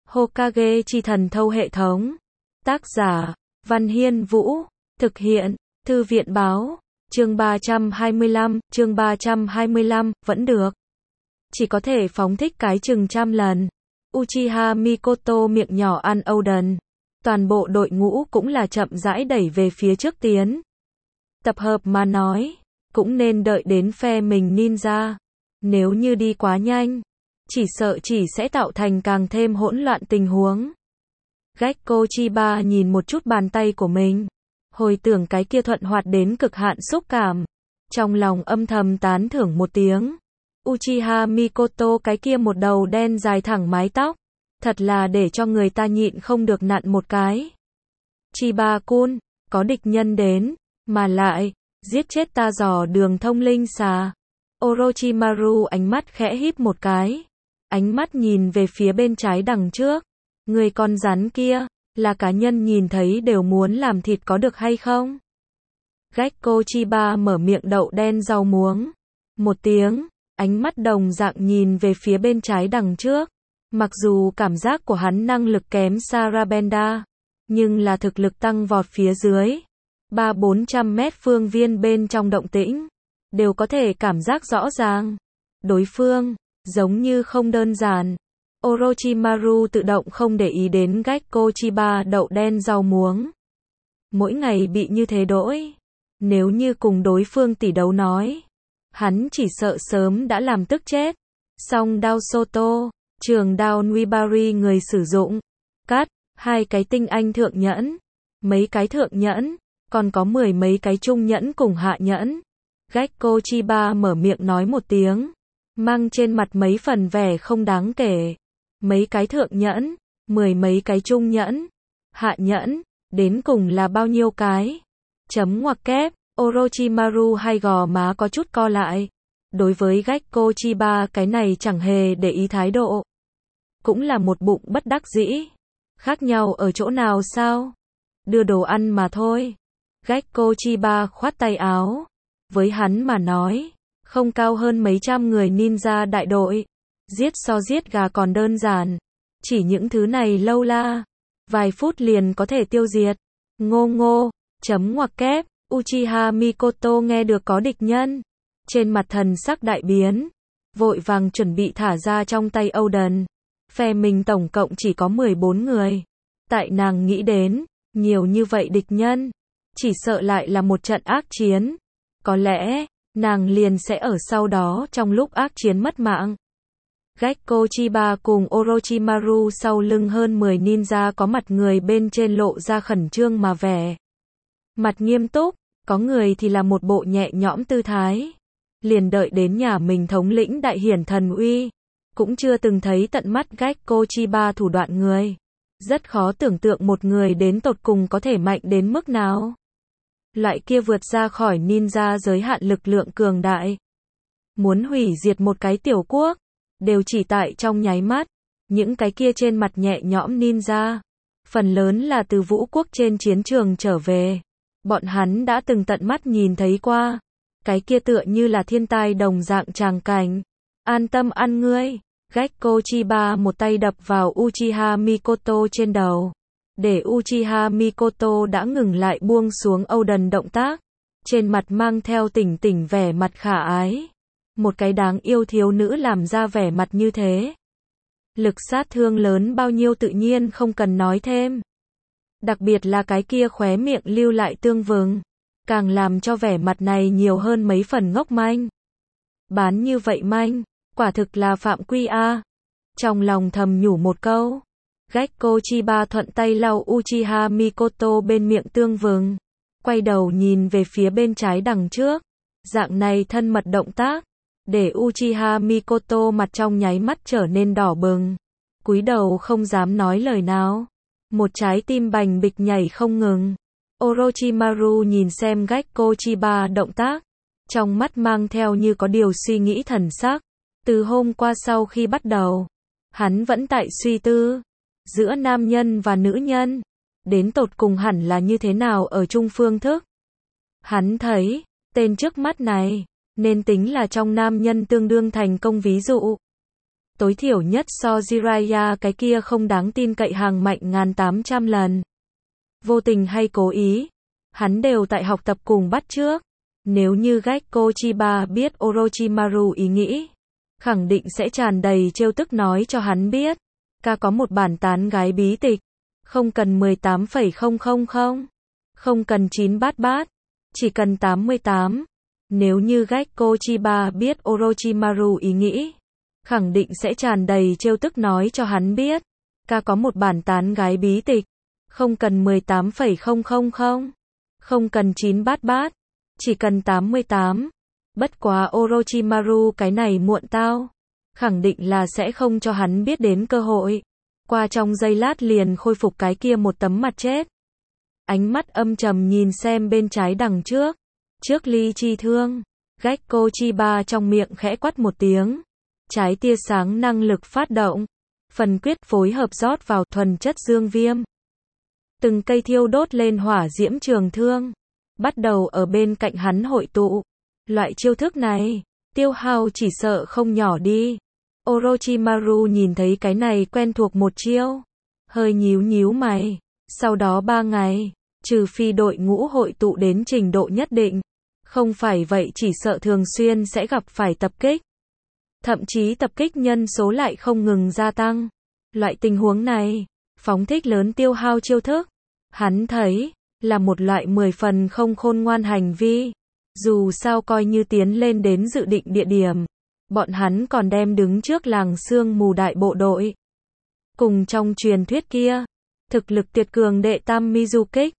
Hokage chi thần thâu hệ thống. Tác giả, Văn Hiên Vũ. Thực hiện, Thư viện Báo. Chương 325, vẫn được. Chỉ có thể phóng thích cái chừng trăm lần. Uchiha Mikoto miệng nhỏ ăn Oden. Toàn bộ đội ngũ cũng là chậm rãi đẩy về phía trước tiến. Tập hợp mà nói, cũng nên đợi đến phe mình ninja. Nếu như đi quá nhanh, chỉ sợ chỉ sẽ tạo thành càng thêm hỗn loạn tình huống. Gekko Chiba nhìn một chút bàn tay của mình, hồi tưởng cái kia thuận hoạt đến cực hạn xúc cảm, trong lòng âm thầm tán thưởng một tiếng. Uchiha Mikoto cái kia một đầu đen dài thẳng mái tóc, thật là để cho người ta nhịn không được nặn một cái. Chiba-kun, có địch nhân đến, mà lại, giết chết ta dò đường thông linh xà. Orochimaru ánh mắt khẽ híp một cái, ánh mắt nhìn về phía bên trái đằng trước. Người con rắn kia, là cá nhân nhìn thấy đều muốn làm thịt có được hay không? Gekko Chiba mở miệng đậu đen rau muống. Một tiếng, ánh mắt đồng dạng nhìn về phía bên trái đằng trước. Mặc dù cảm giác của hắn năng lực kém Sarabenda, nhưng là thực lực tăng vọt phía dưới. 300-400 mét phương viên bên trong động tĩnh, đều có thể cảm giác rõ ràng. Đối phương, giống như không đơn giản. Orochimaru tự động không để ý đến Gekko Chiba đậu đen rau muống. Mỗi ngày bị như thế đỗi. Nếu như cùng đối phương tỷ đấu nói, hắn chỉ sợ sớm đã làm tức chết. Song đao Soto, trường đao Nuibari người sử dụng. Cắt, 2 cái tinh anh thượng nhẫn, mấy cái thượng nhẫn, còn có 10 mấy cái trung nhẫn cùng hạ nhẫn. Gekko Chiba mở miệng nói một tiếng, mang trên mặt mấy phần vẻ không đáng kể. Mấy cái thượng nhẫn, 10 mấy cái trung nhẫn, hạ nhẫn, đến cùng là bao nhiêu cái? Chấm ngoặc kép, Orochimaru hai gò má có chút co lại. Đối với Gekko Chiba cái này chẳng hề để ý thái độ. Cũng là một bụng bất đắc dĩ. Khác nhau ở chỗ nào sao? Đưa đồ ăn mà thôi. Gekko Chiba khoát tay áo. Với hắn mà nói, không cao hơn mấy trăm người ninja đại đội. Giết so giết gà còn đơn giản. Chỉ những thứ này lâu la, vài phút liền có thể tiêu diệt. Ngô ngô, chấm ngoặc kép, Uchiha Mikoto nghe được có địch nhân. Trên mặt thần sắc đại biến, vội vàng chuẩn bị thả ra trong tay Oden. Phe mình tổng cộng chỉ có 14 người. Tại nàng nghĩ đến, nhiều như vậy địch nhân, chỉ sợ lại là một trận ác chiến. Có lẽ, nàng liền sẽ ở sau đó trong lúc ác chiến mất mạng. Gekko Chiba cùng Orochimaru sau lưng hơn 10 ninja có mặt người bên trên lộ ra khẩn trương mà vẻ mặt nghiêm túc, có người thì là một bộ nhẹ nhõm tư thái. Liền đợi đến nhà mình thống lĩnh đại hiển thần uy, cũng chưa từng thấy tận mắt Gekko Chiba thủ đoạn người. Rất khó tưởng tượng một người đến tột cùng có thể mạnh đến mức nào. Loại kia vượt ra khỏi ninja giới hạn lực lượng cường đại. Muốn hủy diệt một cái tiểu quốc, đều chỉ tại trong nháy mắt. Những cái kia trên mặt nhẹ nhõm ninja, phần lớn là từ vũ quốc trên chiến trường trở về. Bọn hắn đã từng tận mắt nhìn thấy qua. Cái kia tựa như là thiên tai đồng dạng tràng cảnh. An tâm ăn ngươi. Gekko Chiba một tay đập vào Uchiha Mikoto trên đầu. Để Uchiha Mikoto đã ngừng lại buông xuống Oden động tác. Trên mặt mang theo tỉnh tỉnh vẻ mặt khả ái. Một cái đáng yêu thiếu nữ làm ra vẻ mặt như thế. Lực sát thương lớn bao nhiêu tự nhiên không cần nói thêm. Đặc biệt là cái kia khóe miệng lưu lại tương vừng. Càng làm cho vẻ mặt này nhiều hơn mấy phần ngốc manh. Bán như vậy manh, quả thực là phạm quy a. Trong lòng thầm nhủ một câu. Gekko Chiba thuận tay lau Uchiha Mikoto bên miệng tương vừng. Quay đầu nhìn về phía bên trái đằng trước. Dạng này thân mật động tác, để Uchiha Mikoto mặt trong nháy mắt trở nên đỏ bừng. Cúi đầu không dám nói lời nào. Một trái tim bành bịch nhảy không ngừng. Orochimaru nhìn xem Gekko Chiba động tác, trong mắt mang theo như có điều suy nghĩ thần sắc. Từ hôm qua sau khi bắt đầu, hắn vẫn tại suy tư, giữa nam nhân và nữ nhân, đến tột cùng hẳn là như thế nào ở chung phương thức. Hắn thấy, tên trước mắt này, nên tính là trong nam nhân tương đương thành công ví dụ. tối thiểu nhất so Jiraiya cái kia không đáng tin cậy hàng mạnh 1800 lần. Vô tình hay cố ý, hắn đều tại học tập cùng bắt chước. Nếu như Gekko Chiba biết Orochimaru ý nghĩ, khẳng định sẽ tràn đầy trêu tức nói cho hắn biết, ca có một bản tán gái bí tịch, không cần 18,000, không cần 9 bát bát, chỉ cần 88. Nếu như Gekko Chiba biết Orochimaru ý nghĩ, khẳng định sẽ tràn đầy trêu tức nói cho hắn biết, ca có một bản tán gái bí tịch, không cần 18,000, không cần 9 bát bát, chỉ cần 88. Bất quá Orochimaru cái này muộn tao, khẳng định là sẽ không cho hắn biết đến cơ hội. Qua trong giây lát liền khôi phục cái kia một tấm mặt chết. Ánh mắt âm trầm nhìn xem bên trái đằng trước. Trước ly chi thương, Gekko Chiba trong miệng khẽ quát một tiếng. Trái tia sáng năng lực phát động. Phần quyết phối hợp rót vào thuần chất dương viêm. Từng cây thiêu đốt lên hỏa diễm trường thương. Bắt đầu ở bên cạnh hắn hội tụ. Loại chiêu thức này, tiêu hao chỉ sợ không nhỏ đi. Orochimaru nhìn thấy cái này quen thuộc một chiêu. Hơi nhíu nhíu mày. Sau đó 3 ngày, trừ phi đội ngũ hội tụ đến trình độ nhất định. Không phải vậy chỉ sợ thường xuyên sẽ gặp phải tập kích. Thậm chí tập kích nhân số lại không ngừng gia tăng. Loại tình huống này, phóng thích lớn tiêu hao chiêu thức. Hắn thấy, là một loại 10 phần không khôn ngoan hành vi. Dù sao coi như tiến lên đến dự định địa điểm, bọn hắn còn đem đứng trước làng sương mù đại bộ đội. Cùng trong truyền thuyết kia, thực lực tuyệt cường đệ tam Mizukích.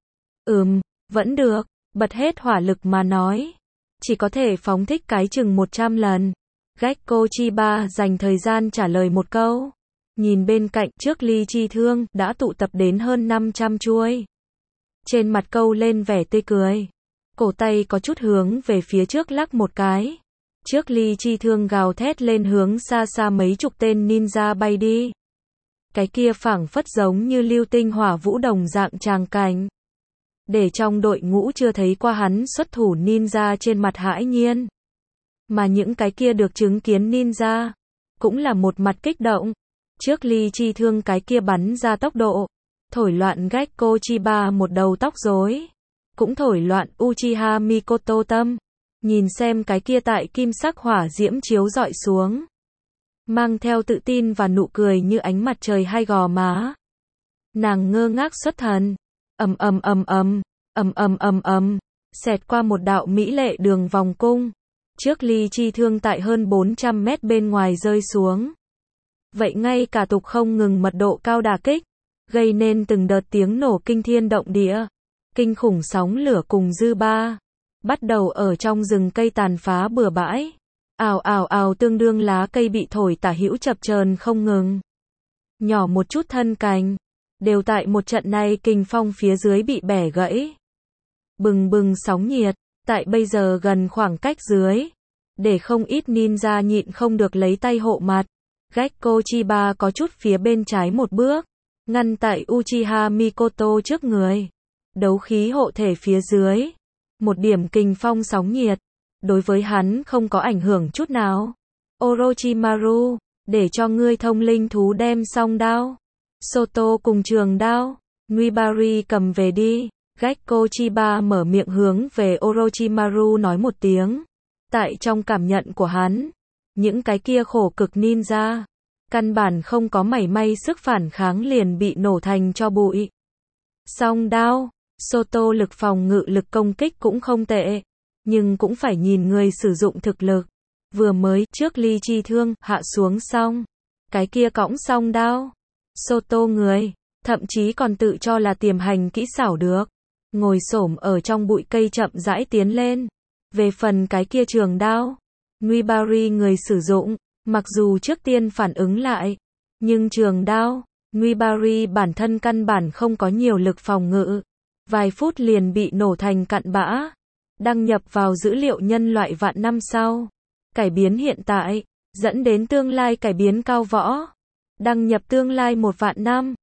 Vẫn được, bật hết hỏa lực mà nói. Chỉ có thể phóng thích cái chừng 100 lần. Gekko Chiba dành thời gian trả lời một câu. Nhìn bên cạnh trước ly chi thương đã tụ tập đến hơn 500 chuôi. Trên mặt câu lên vẻ tươi cười. Cổ tay có chút hướng về phía trước lắc một cái. Trước ly chi thương gào thét lên hướng xa xa mấy chục tên ninja bay đi. Cái kia phảng phất giống như lưu tinh hỏa vũ đồng dạng tràng cảnh. Để trong đội ngũ chưa thấy qua hắn xuất thủ ninja trên mặt hãi nhiên. Mà những cái kia được chứng kiến ninja, cũng là một mặt kích động. Trước ly chi thương cái kia bắn ra tốc độ, thổi loạn Gekko Chiba một đầu tóc rối. Cũng thổi loạn Uchiha Mikoto tâm. Nhìn xem cái kia tại kim sắc hỏa diễm chiếu rọi xuống. Mang theo tự tin và nụ cười như ánh mặt trời hai gò má. Nàng ngơ ngác xuất thần. Xẹt qua một đạo mỹ lệ đường vòng cung. Trước ly chi thương tại hơn 400 mét bên ngoài rơi xuống. Vậy ngay cả tục không ngừng mật độ cao đả kích. Gây nên từng đợt tiếng nổ kinh thiên động địa. Kinh khủng sóng lửa cùng dư ba. Bắt đầu ở trong rừng cây tàn phá bừa bãi. Ào tương đương lá cây bị thổi tả hữu chập chờn không ngừng. Nhỏ một chút thân cành. Đều tại một trận này kình phong phía dưới bị bẻ gãy. Bừng bừng sóng nhiệt. Tại bây giờ gần khoảng cách dưới. Để không ít ninja nhịn không được lấy tay hộ mặt. Gekko Chiba có chút phía bên trái một bước. Ngăn tại Uchiha Mikoto trước người. Đấu khí hộ thể phía dưới. Một điểm kình phong sóng nhiệt. Đối với hắn không có ảnh hưởng chút nào. Orochimaru, để cho ngươi thông linh thú đem song đao. Soto cùng trường đao. Nuibari cầm về đi. Gekko Chiba mở miệng hướng về Orochimaru nói một tiếng. Tại trong cảm nhận của hắn, những cái kia khổ cực ninja, căn bản không có mảy may sức phản kháng liền bị nổ thành cho bụi. Song đao, Soto lực phòng ngự lực công kích cũng không tệ, nhưng cũng phải nhìn người sử dụng thực lực. Vừa mới trước ly chi thương hạ xuống xong, cái kia cõng song đao. Soto người, thậm chí còn tự cho là tiềm hành kỹ xảo được. Ngồi xổm ở trong bụi cây chậm rãi tiến lên. Về phần cái kia trường đao, Nuibari người sử dụng, mặc dù trước tiên phản ứng lại, nhưng trường đao, Nuibari bản thân căn bản không có nhiều lực phòng ngự. Vài phút liền bị nổ thành cặn bã. Đăng nhập vào dữ liệu nhân loại vạn năm sau. Cải biến hiện tại, dẫn đến tương lai cải biến cao võ. Đăng nhập tương lai 1 vạn năm.